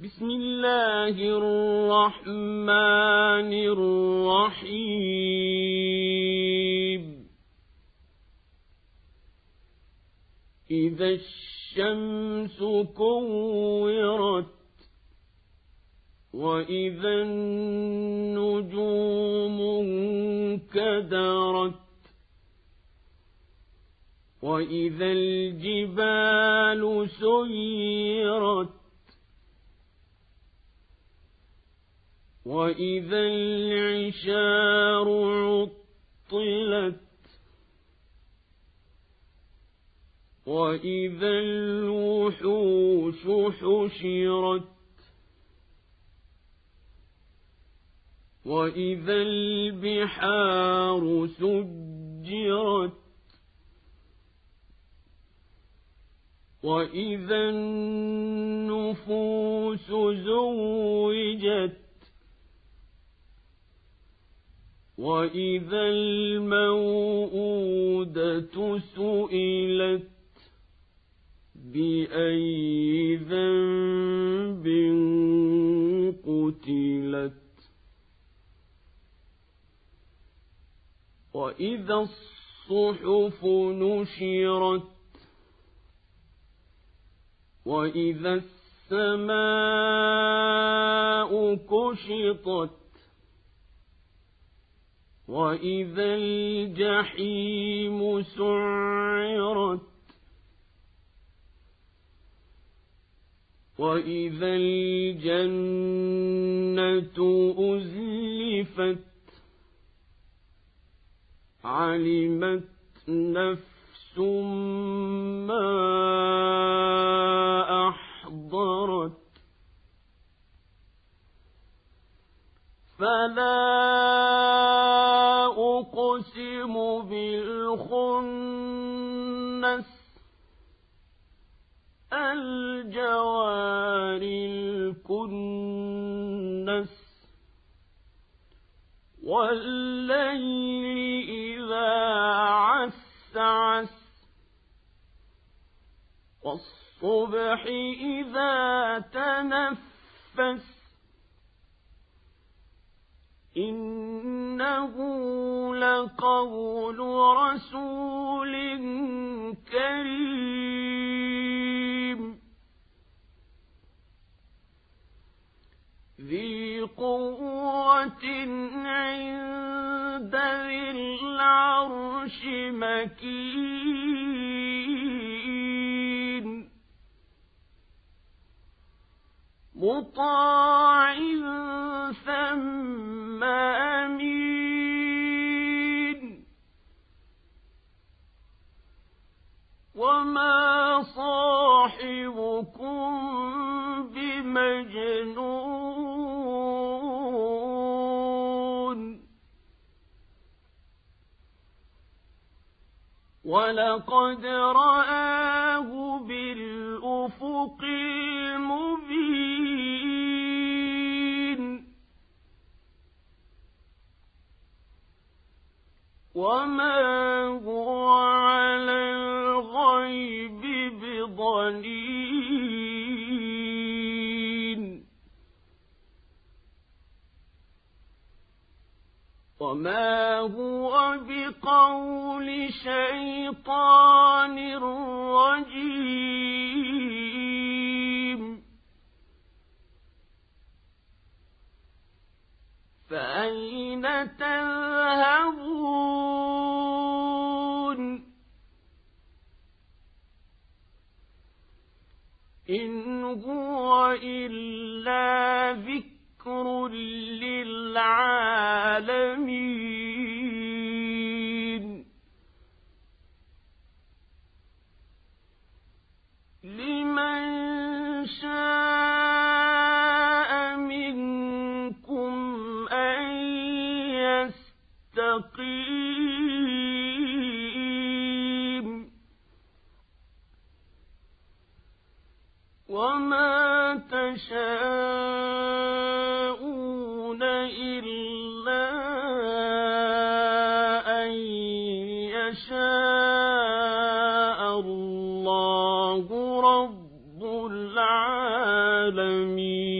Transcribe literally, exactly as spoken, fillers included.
بسم الله الرحمن الرحيم إذا الشمس كورت وإذا النجوم انكدرت وإذا الجبال سيرت وإذا العشار عطلت وإذا الوحوش حشرت وإذا البحار سجرت وإذا النفوس زوجت وإذا الموءودة سئلت بأي ذنب قتلت وإذا الصحف نشرت وإذا السماء كشطت وإذا الجحيم سعرت وإذا الجنة أزلفت علمت نفس ما أحضرت فلا أقسم بالخنس الجوار الكنس والليل إذا عسعس والصبح إذا تنفس إنه لقول رسول كريم ذي قوة عند ذي العرش مكين مطاع ثم أمين وما صاحبكم بمجنون ولقد رآه بالأفق المبين وما هو على الغيب بضنين وما هو بقول شيطان رجيم فأين تذهبون إن هو إلا ذكر للعالمين لمن شاء منكم أن يستقيم وما تشاءون إلا أن يشاء الله رب العالمين.